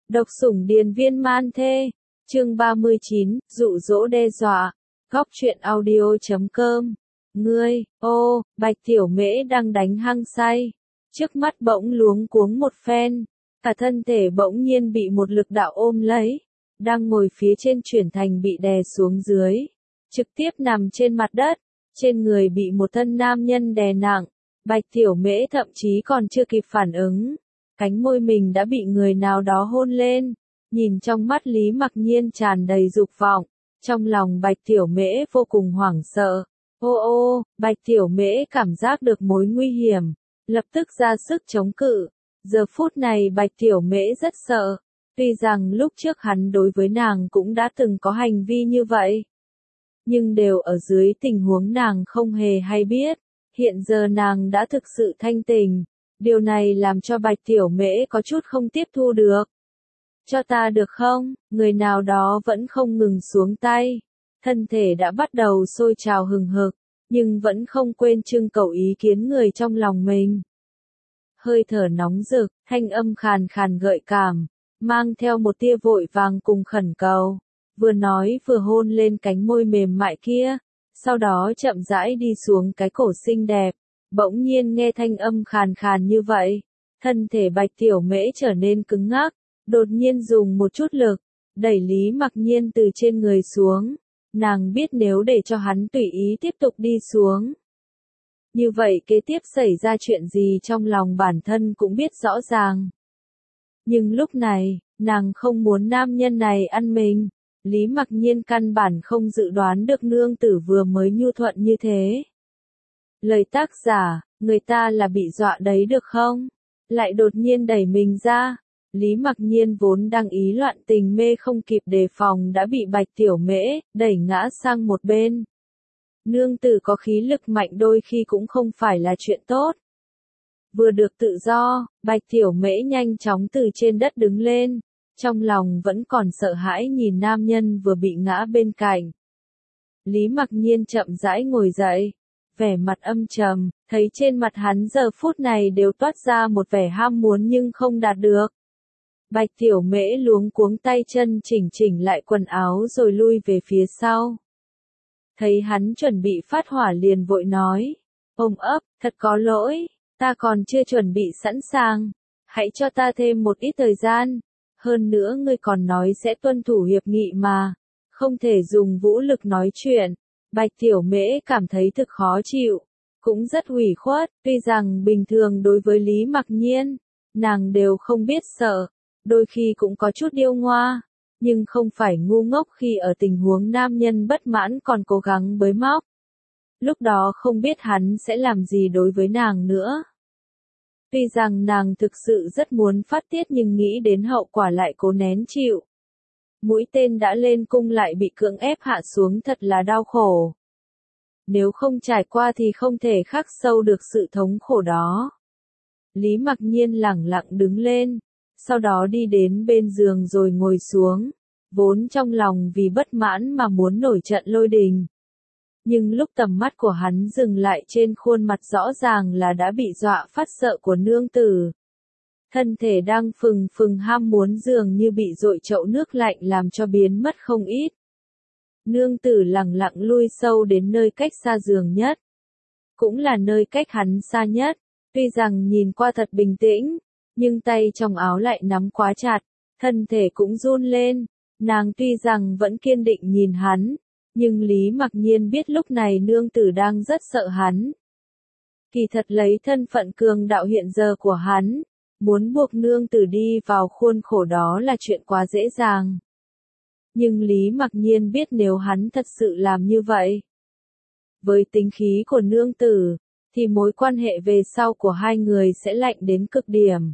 Độc sủng điền viên man thê. Chương 39, dụ dỗ đe dọa. Góc truyện audio.com. Ngươi, Bạch Tiểu Mễ đang đánh hăng say. Trước mắt bỗng luống cuống một phen. Cả thân thể bỗng nhiên bị một lực đạo ôm lấy. Đang ngồi phía trên chuyển thành bị đè xuống dưới. Trực tiếp nằm trên mặt đất. Trên người bị một thân nam nhân đè nặng. Bạch Tiểu Mễ thậm chí còn chưa kịp phản ứng. Cánh môi mình đã bị người nào đó hôn lên. Nhìn trong mắt Lý Mặc Nhiên tràn đầy dục vọng. Trong lòng Bạch Tiểu Mễ vô cùng hoảng sợ. Bạch Tiểu Mễ cảm giác được mối nguy hiểm. Lập tức ra sức chống cự. Giờ phút này Bạch Tiểu Mễ rất sợ. Tuy rằng lúc trước hắn đối với nàng cũng đã từng có hành vi như vậy. Nhưng đều ở dưới tình huống nàng không hề hay biết. Hiện giờ nàng đã thực sự thanh tình. Điều này làm cho Bạch Tiểu Mễ có chút không tiếp thu được. Cho ta được không? Người nào đó vẫn không ngừng xuống tay. Thân thể đã bắt đầu sôi trào hừng hực, nhưng vẫn không quên trưng cầu ý kiến người trong lòng mình. Hơi thở nóng rực, thanh âm khàn khàn gợi cảm, mang theo một tia vội vàng cùng khẩn cầu. Vừa nói vừa hôn lên cánh môi mềm mại kia, sau đó chậm rãi đi xuống cái cổ xinh đẹp. Bỗng nhiên nghe thanh âm khàn khàn như vậy, thân thể Bạch Tiểu Mễ trở nên cứng ngắc, đột nhiên dùng một chút lực, đẩy Lý Mặc Nhiên từ trên người xuống. Nàng biết nếu để cho hắn tùy ý tiếp tục đi xuống, như vậy kế tiếp xảy ra chuyện gì trong lòng bản thân cũng biết rõ ràng. Nhưng lúc này, nàng không muốn nam nhân này ăn mình. Lý Mặc Nhiên căn bản không dự đoán được nương tử vừa mới nhu thuận như thế. Lời tác giả, người ta là bị dọa đấy được không? Lại đột nhiên đẩy mình ra. Lý Mặc Nhiên vốn đang ý loạn tình mê không kịp đề phòng đã bị Bạch Tiểu Mễ đẩy ngã sang một bên. Nương tử có khí lực mạnh đôi khi cũng không phải là chuyện tốt. Vừa được tự do, Bạch Tiểu Mễ nhanh chóng từ trên đất đứng lên. Trong lòng vẫn còn sợ hãi nhìn nam nhân vừa bị ngã bên cạnh. Lý Mặc Nhiên chậm rãi ngồi dậy. Vẻ mặt âm trầm, thấy trên mặt hắn giờ phút này đều toát ra một vẻ ham muốn nhưng không đạt được. Bạch Tiểu Mễ luống cuống tay chân chỉnh lại quần áo rồi lui về phía sau. Thấy hắn chuẩn bị phát hỏa liền vội nói, ôm ấp, thật có lỗi, ta còn chưa chuẩn bị sẵn sàng, hãy cho ta thêm một ít thời gian, hơn nữa ngươi còn nói sẽ tuân thủ hiệp nghị mà, không thể dùng vũ lực nói chuyện. Bạch Tiểu Mễ cảm thấy thực khó chịu, cũng rất ủy khuất, tuy rằng bình thường đối với Lý Mặc Nhiên, nàng đều không biết sợ, đôi khi cũng có chút điêu ngoa, nhưng không phải ngu ngốc khi ở tình huống nam nhân bất mãn còn cố gắng bới móc. Lúc đó không biết hắn sẽ làm gì đối với nàng nữa. Tuy rằng nàng thực sự rất muốn phát tiết nhưng nghĩ đến hậu quả lại cố nén chịu. Mũi tên đã lên cung lại bị cưỡng ép hạ xuống thật là đau khổ. Nếu không trải qua thì không thể khắc sâu được sự thống khổ đó. Lý Mặc Nhiên lẳng lặng đứng lên, sau đó đi đến bên giường rồi ngồi xuống, vốn trong lòng vì bất mãn mà muốn nổi trận lôi đình. Nhưng lúc tầm mắt của hắn dừng lại trên khuôn mặt rõ ràng là đã bị dọa phát sợ của nương tử. Thân thể đang phừng phừng ham muốn dường như bị dội chậu nước lạnh làm cho biến mất không ít. Nương tử lẳng lặng lui sâu đến nơi cách xa giường nhất. Cũng là nơi cách hắn xa nhất. Tuy rằng nhìn qua thật bình tĩnh, nhưng tay trong áo lại nắm quá chặt, thân thể cũng run lên. Nàng tuy rằng vẫn kiên định nhìn hắn, nhưng Lý Mặc Nhiên biết lúc này nương tử đang rất sợ hắn. Kỳ thật lấy thân phận cường đạo hiện giờ của hắn, muốn buộc nương tử đi vào khuôn khổ đó là chuyện quá dễ dàng. Nhưng Lý Mặc Nhiên biết nếu hắn thật sự làm như vậy, với tính khí của nương tử, thì mối quan hệ về sau của hai người sẽ lạnh đến cực điểm.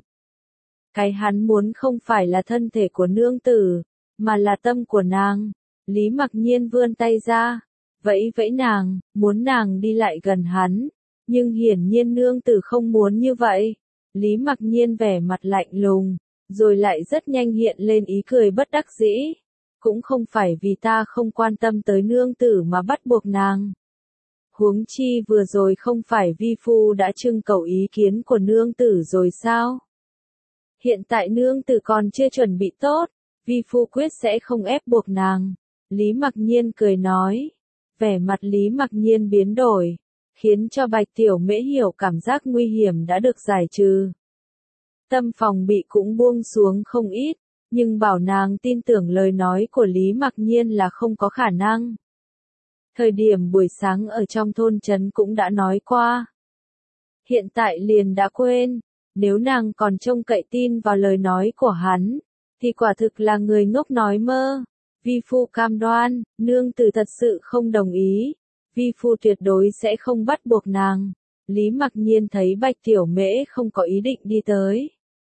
Cái hắn muốn không phải là thân thể của nương tử, mà là tâm của nàng. Lý Mặc Nhiên vươn tay ra, vẫy vẫy nàng, muốn nàng đi lại gần hắn. Nhưng hiển nhiên nương tử không muốn như vậy. Lý Mặc Nhiên vẻ mặt lạnh lùng, rồi lại rất nhanh hiện lên ý cười bất đắc dĩ. Cũng không phải vì ta không quan tâm tới nương tử mà bắt buộc nàng. Huống chi vừa rồi không phải vi phu đã trưng cầu ý kiến của nương tử rồi sao? Hiện tại nương tử còn chưa chuẩn bị tốt, vi phu quyết sẽ không ép buộc nàng. Lý Mặc Nhiên cười nói. Vẻ mặt Lý Mặc Nhiên biến đổi, khiến cho Bạch Tiểu Mễ hiểu cảm giác nguy hiểm đã được giải trừ. Tâm phòng bị cũng buông xuống không ít, nhưng bảo nàng tin tưởng lời nói của Lý Mặc Nhiên là không có khả năng. Thời điểm buổi sáng ở trong thôn trấn cũng đã nói qua. Hiện tại liền đã quên, nếu nàng còn trông cậy tin vào lời nói của hắn, thì quả thực là người ngốc nói mơ. Vi phu cam đoan, nương tử thật sự không đồng ý, vi phu tuyệt đối sẽ không bắt buộc nàng. Lý Mặc Nhiên thấy Bạch Tiểu Mễ không có ý định đi tới.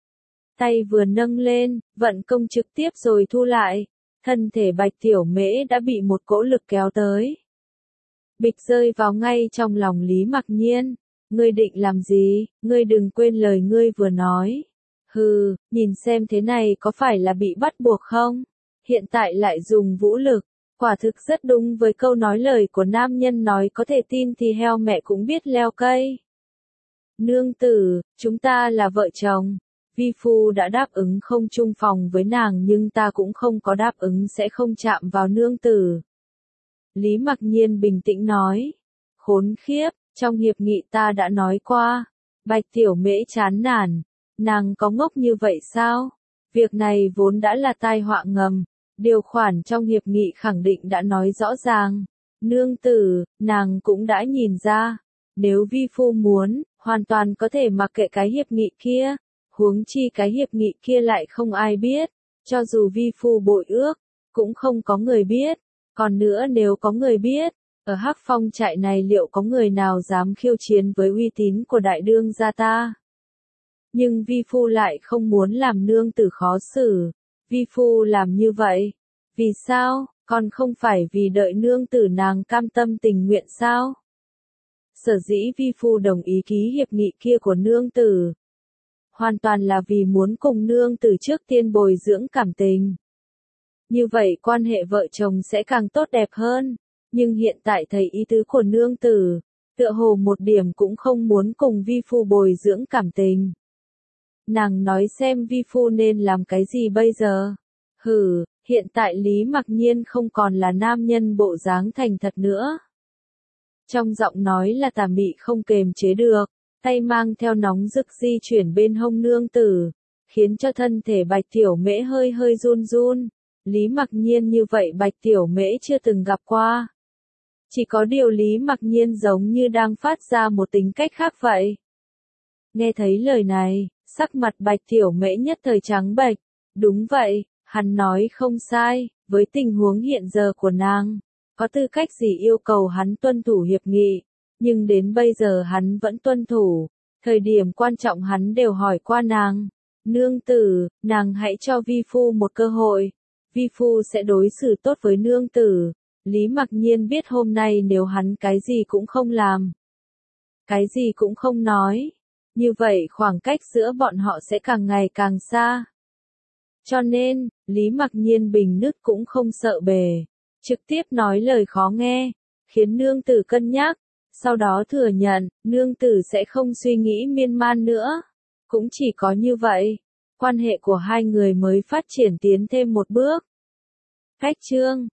Tay vừa nâng lên, vận công trực tiếp rồi thu lại, thân thể Bạch Tiểu Mễ đã bị một cỗ lực kéo tới. Bịch rơi vào ngay trong lòng Lý Mặc Nhiên. Ngươi định làm gì, ngươi đừng quên lời ngươi vừa nói. Hừ, nhìn xem thế này có phải là bị bắt buộc không? Hiện tại lại dùng vũ lực, quả thực rất đúng với câu nói lời của nam nhân nói có thể tin thì heo mẹ cũng biết leo cây. Nương tử, chúng ta là vợ chồng, vi phu đã đáp ứng không chung phòng với nàng nhưng ta cũng không có đáp ứng sẽ không chạm vào nương tử. Lý Mặc Nhiên bình tĩnh nói. Khốn khiếp, trong hiệp nghị ta đã nói qua. Bạch Tiểu Mễ chán nản, nàng có ngốc như vậy sao? Việc này vốn đã là tai họa ngầm. Điều khoản trong hiệp nghị khẳng định đã nói rõ ràng. Nương tử, nàng cũng đã nhìn ra. Nếu vi phu muốn, hoàn toàn có thể mặc kệ cái hiệp nghị kia. Huống chi cái hiệp nghị kia lại không ai biết. Cho dù vi phu bội ước, cũng không có người biết. Còn nữa nếu có người biết, ở Hắc Phong trại này liệu có người nào dám khiêu chiến với uy tín của đại đương gia ta? Nhưng vi phu lại không muốn làm nương tử khó xử. Vi phu làm như vậy. Vì sao, còn không phải vì đợi nương tử nàng cam tâm tình nguyện sao? Sở dĩ vi phu đồng ý ký hiệp nghị kia của nương tử. Hoàn toàn là vì muốn cùng nương tử trước tiên bồi dưỡng cảm tình. Như vậy quan hệ vợ chồng sẽ càng tốt đẹp hơn. Nhưng hiện tại thấy ý tứ của nương tử, tựa hồ một điểm cũng không muốn cùng vi phu bồi dưỡng cảm tình. Nàng nói xem vi phu nên làm cái gì bây giờ? Hừ, hiện tại Lý Mặc Nhiên không còn là nam nhân bộ dáng thành thật nữa. Trong giọng nói là tà mị không kềm chế được, tay mang theo nóng rực di chuyển bên hông nương tử, khiến cho thân thể Bạch Tiểu Mễ hơi hơi run run. Lý Mặc Nhiên như vậy Bạch Tiểu Mễ chưa từng gặp qua. Chỉ có điều Lý Mặc Nhiên giống như đang phát ra một tính cách khác vậy. Nghe thấy lời này, sắc mặt Bạch Tiểu Mễ nhất thời trắng bệch. Đúng vậy, hắn nói không sai, với tình huống hiện giờ của nàng, có tư cách gì yêu cầu hắn tuân thủ hiệp nghị, nhưng đến bây giờ hắn vẫn tuân thủ, thời điểm quan trọng hắn đều hỏi qua nàng. Nương tử, nàng hãy cho vi phu một cơ hội, vi phu sẽ đối xử tốt với nương tử. Lý Mặc Nhiên biết hôm nay nếu hắn cái gì cũng không làm, cái gì cũng không nói, như vậy khoảng cách giữa bọn họ sẽ càng ngày càng xa. Cho nên, Lý Mặc Nhiên bình nứt cũng không sợ bề, trực tiếp nói lời khó nghe, khiến nương tử cân nhắc, sau đó thừa nhận, nương tử sẽ không suy nghĩ miên man nữa. Cũng chỉ có như vậy, quan hệ của hai người mới phát triển tiến thêm một bước. Khách chương